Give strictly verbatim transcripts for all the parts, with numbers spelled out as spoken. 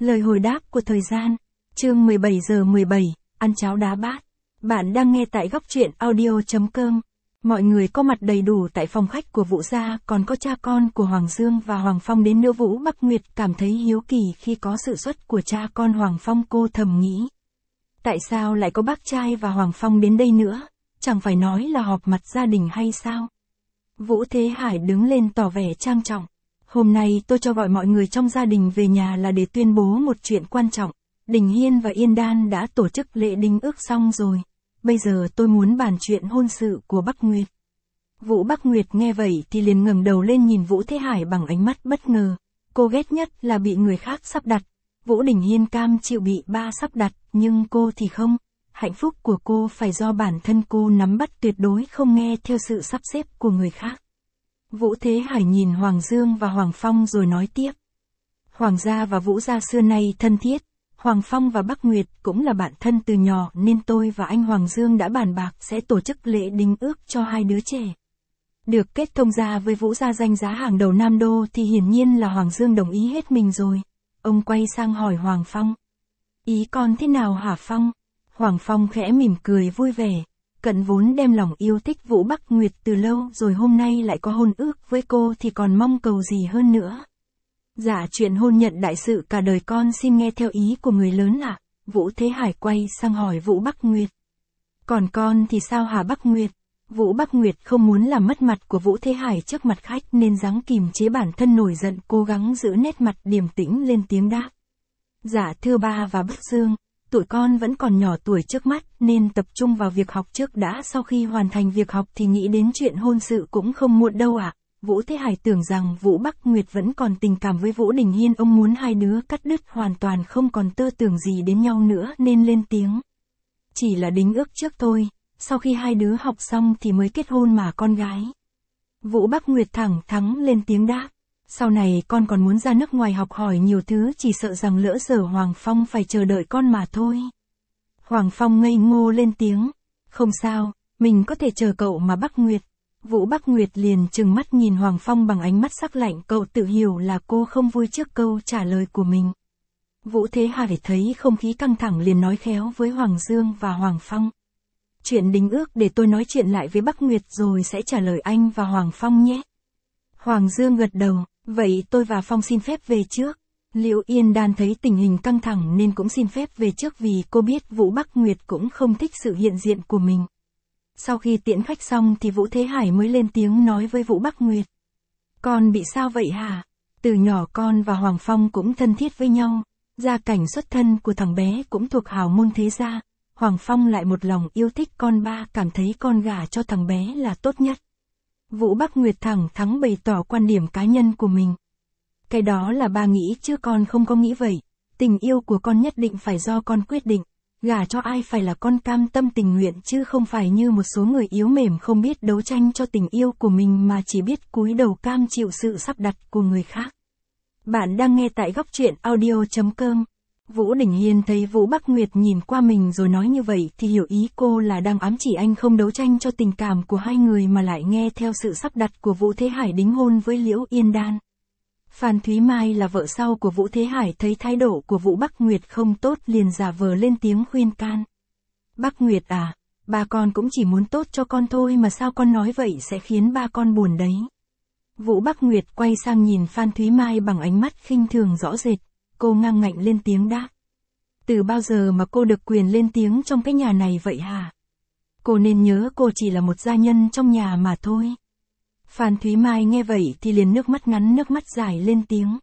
Lời hồi đáp của thời gian. Chương mười bảy giờ mười bảy, ăn cháo đá bát. Bạn đang nghe tại góc truyện audio.com. Mọi người có mặt đầy đủ tại phòng khách của Vũ gia, còn có cha con của Hoàng Dương và Hoàng Phong đến nữa. Vũ Bắc Nguyệt cảm thấy hiếu kỳ khi có sự xuất của cha con Hoàng Phong. Cô thầm nghĩ, tại sao lại có bác trai và Hoàng Phong đến đây nữa, chẳng phải nói là họp mặt gia đình hay sao? Vũ Thế Hải đứng lên tỏ vẻ trang trọng. Hôm nay tôi cho gọi mọi người trong gia đình về nhà là để tuyên bố một chuyện quan trọng. Đình Hiên và Yên Đan đã tổ chức lễ đính ước xong rồi. Bây giờ tôi muốn bàn chuyện hôn sự của Bắc Nguyệt. Vũ Bắc Nguyệt nghe vậy thì liền ngẩng đầu lên nhìn Vũ Thế Hải bằng ánh mắt bất ngờ. Cô ghét nhất là bị người khác sắp đặt. Vũ Đình Hiên cam chịu bị ba sắp đặt, nhưng cô thì không. Hạnh phúc của cô phải do bản thân cô nắm bắt, tuyệt đối không nghe theo sự sắp xếp của người khác. Vũ Thế Hải nhìn Hoàng Dương và Hoàng Phong rồi nói tiếp. Hoàng gia và Vũ gia xưa nay thân thiết. Hoàng Phong và Bắc Nguyệt cũng là bạn thân từ nhỏ, nên tôi và anh Hoàng Dương đã bàn bạc sẽ tổ chức lễ đính ước cho hai đứa trẻ. Được kết thông gia với Vũ gia danh giá hàng đầu Nam Đô thì hiển nhiên là Hoàng Dương đồng ý hết mình rồi. Ông quay sang hỏi Hoàng Phong. Ý con thế nào hả Phong? Hoàng Phong khẽ mỉm cười vui vẻ. Cận vốn đem lòng yêu thích Vũ Bắc Nguyệt từ lâu rồi, hôm nay lại có hôn ước với cô thì còn mong cầu gì hơn nữa. Dạ, chuyện hôn nhận đại sự cả đời con xin nghe theo ý của người lớn ạ. À? Vũ Thế Hải quay sang hỏi Vũ Bắc Nguyệt. Còn con thì sao hả Bắc Nguyệt? Vũ Bắc Nguyệt không muốn làm mất mặt của Vũ Thế Hải trước mặt khách nên gắng kìm chế bản thân nổi giận, cố gắng giữ nét mặt điềm tĩnh lên tiếng đáp. Dạ thưa ba và Bắc Dương, tụi con vẫn còn nhỏ tuổi trước mắt nên tập trung vào việc học trước đã, sau khi hoàn thành việc học thì nghĩ đến chuyện hôn sự cũng không muộn đâu ạ. À? Vũ Thế Hải tưởng rằng Vũ Bắc Nguyệt vẫn còn tình cảm với Vũ Đình Hiên, ông muốn hai đứa cắt đứt hoàn toàn, không còn tơ tưởng gì đến nhau nữa nên lên tiếng. Chỉ là đính ước trước thôi, sau khi hai đứa học xong thì mới kết hôn mà con gái. Vũ Bắc Nguyệt thẳng thắn lên tiếng đáp. Sau này con còn muốn ra nước ngoài học hỏi nhiều thứ, chỉ sợ rằng lỡ dở Hoàng Phong phải chờ đợi con mà thôi. Hoàng Phong ngây ngô lên tiếng. Không sao, mình có thể chờ cậu mà Bắc Nguyệt. Vũ Bắc Nguyệt liền trừng mắt nhìn Hoàng Phong bằng ánh mắt sắc lạnh, cậu tự hiểu là cô không vui trước câu trả lời của mình. Vũ Thế Hải thấy không khí căng thẳng liền nói khéo với Hoàng Dương và Hoàng Phong. Chuyện đính ước để tôi nói chuyện lại với Bắc Nguyệt rồi sẽ trả lời anh và Hoàng Phong nhé. Hoàng Dương gật đầu, vậy tôi và Phong xin phép về trước. Liễu Yên Đan thấy tình hình căng thẳng nên cũng xin phép về trước vì cô biết Vũ Bắc Nguyệt cũng không thích sự hiện diện của mình. Sau khi tiễn khách xong thì Vũ Thế Hải mới lên tiếng nói với Vũ Bắc Nguyệt. Con bị sao vậy hả? Từ nhỏ con và Hoàng Phong cũng thân thiết với nhau, gia cảnh xuất thân của thằng bé cũng thuộc hào môn thế gia. Hoàng Phong lại một lòng yêu thích con, ba cảm thấy con gả cho thằng bé là tốt nhất. Vũ Bắc Nguyệt thẳng thắn bày tỏ quan điểm cá nhân của mình. Cái đó là ba nghĩ chứ con không có nghĩ vậy. Tình yêu của con nhất định phải do con quyết định. Gả cho ai phải là con cam tâm tình nguyện chứ không phải như một số người yếu mềm không biết đấu tranh cho tình yêu của mình mà chỉ biết cúi đầu cam chịu sự sắp đặt của người khác. Bạn đang nghe tại góc truyện audio.com. Vũ Đình Hiên thấy Vũ Bắc Nguyệt nhìn qua mình rồi nói như vậy thì hiểu ý cô là đang ám chỉ anh không đấu tranh cho tình cảm của hai người mà lại nghe theo sự sắp đặt của Vũ Thế Hải đính hôn với Liễu Yên Đan. Phan Thúy Mai là vợ sau của Vũ Thế Hải thấy thái độ của Vũ Bắc Nguyệt không tốt liền giả vờ lên tiếng khuyên can. Bắc Nguyệt à, ba con cũng chỉ muốn tốt cho con thôi mà sao con nói vậy sẽ khiến ba con buồn đấy. Vũ Bắc Nguyệt quay sang nhìn Phan Thúy Mai bằng ánh mắt khinh thường rõ rệt. Cô ngang ngạnh lên tiếng đáp. Từ bao giờ mà cô được quyền lên tiếng trong cái nhà này vậy hả? Cô nên nhớ cô chỉ là một gia nhân trong nhà mà thôi. Phan Thúy Mai nghe vậy thì liền nước mắt ngắn nước mắt dài lên tiếng.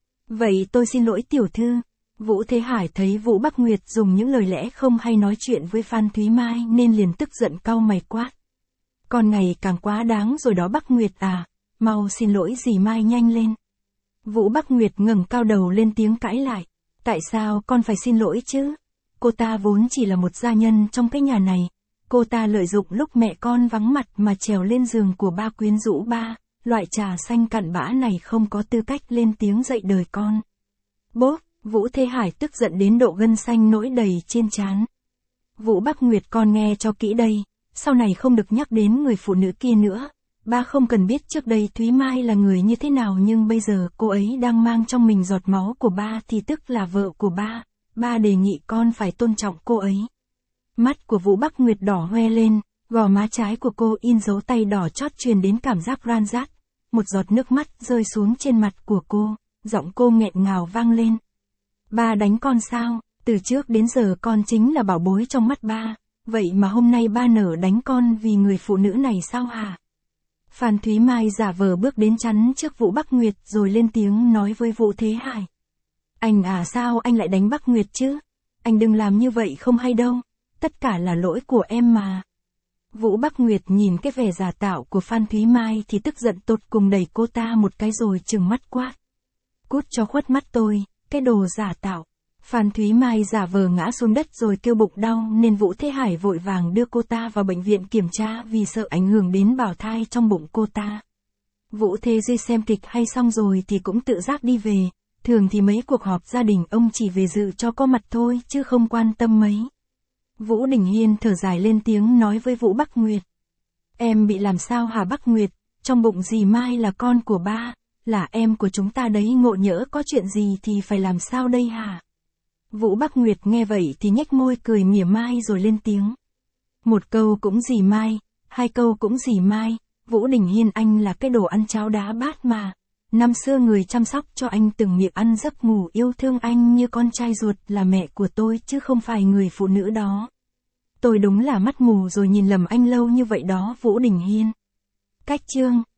Vậy tôi xin lỗi tiểu thư. Vũ Thế Hải thấy Vũ Bắc Nguyệt dùng những lời lẽ không hay nói chuyện với Phan Thúy Mai nên liền tức giận cau mày quát. Con ngày càng quá đáng rồi đó Bắc Nguyệt à, mau xin lỗi dì Mai nhanh lên. Vũ Bắc Nguyệt ngẩng cao đầu lên tiếng cãi lại. Tại sao con phải xin lỗi chứ? Cô ta vốn chỉ là một gia nhân trong cái nhà này. Cô ta lợi dụng lúc mẹ con vắng mặt mà trèo lên giường của ba quyến rũ ba. Loại trà xanh cặn bã này không có tư cách lên tiếng dạy đời con. Bốp, Vũ Thế Hải tức giận đến độ gân xanh nổi đầy trên trán. Vũ Bắc Nguyệt con nghe cho kỹ đây. Sau này không được nhắc đến người phụ nữ kia nữa. Ba không cần biết trước đây Thúy Mai là người như thế nào, nhưng bây giờ cô ấy đang mang trong mình giọt máu của ba thì tức là vợ của ba. Ba đề nghị con phải tôn trọng cô ấy. Mắt của Vũ Bắc Nguyệt đỏ hoe lên, gò má trái của cô in dấu tay đỏ chót truyền đến cảm giác ran rát. Một giọt nước mắt rơi xuống trên mặt của cô, giọng cô nghẹn ngào vang lên. Ba đánh con sao? Từ trước đến giờ con chính là bảo bối trong mắt ba, vậy mà hôm nay ba nỡ đánh con vì người phụ nữ này sao hả? Phan Thúy Mai giả vờ bước đến chắn trước Vũ Bắc Nguyệt rồi lên tiếng nói với Vũ Thế Hải. Anh à, sao anh lại đánh Bắc Nguyệt chứ? Anh đừng làm như vậy không hay đâu, tất cả là lỗi của em mà. Vũ Bắc Nguyệt nhìn cái vẻ giả tạo của Phan Thúy Mai thì tức giận tột cùng đẩy cô ta một cái rồi trừng mắt quát. Cút cho khuất mắt tôi, cái đồ giả tạo. Phan Thúy Mai giả vờ ngã xuống đất rồi kêu bụng đau nên Vũ Thế Hải vội vàng đưa cô ta vào bệnh viện kiểm tra vì sợ ảnh hưởng đến bào thai trong bụng cô ta. Vũ Thế Duy xem kịch hay xong rồi thì cũng tự giác đi về, thường thì mấy cuộc họp gia đình ông chỉ về dự cho có mặt thôi chứ không quan tâm mấy. Vũ Đình Hiên thở dài lên tiếng nói với Vũ Bắc Nguyệt. Em bị làm sao hả Bắc Nguyệt, trong bụng dì Mai là con của ba, là em của chúng ta đấy, ngộ nhỡ có chuyện gì thì phải làm sao đây hả? Vũ Bắc Nguyệt nghe vậy thì nhếch môi cười mỉa mai rồi lên tiếng. Một câu cũng dì Mai, hai câu cũng dì Mai, Vũ Đình Hiên anh là cái đồ ăn cháo đá bát mà. Năm xưa người chăm sóc cho anh từng miệng ăn giấc ngủ yêu thương anh như con trai ruột là mẹ của tôi chứ không phải người phụ nữ đó. Tôi đúng là mắt mù rồi nhìn lầm anh lâu như vậy đó Vũ Đình Hiên. Cách chương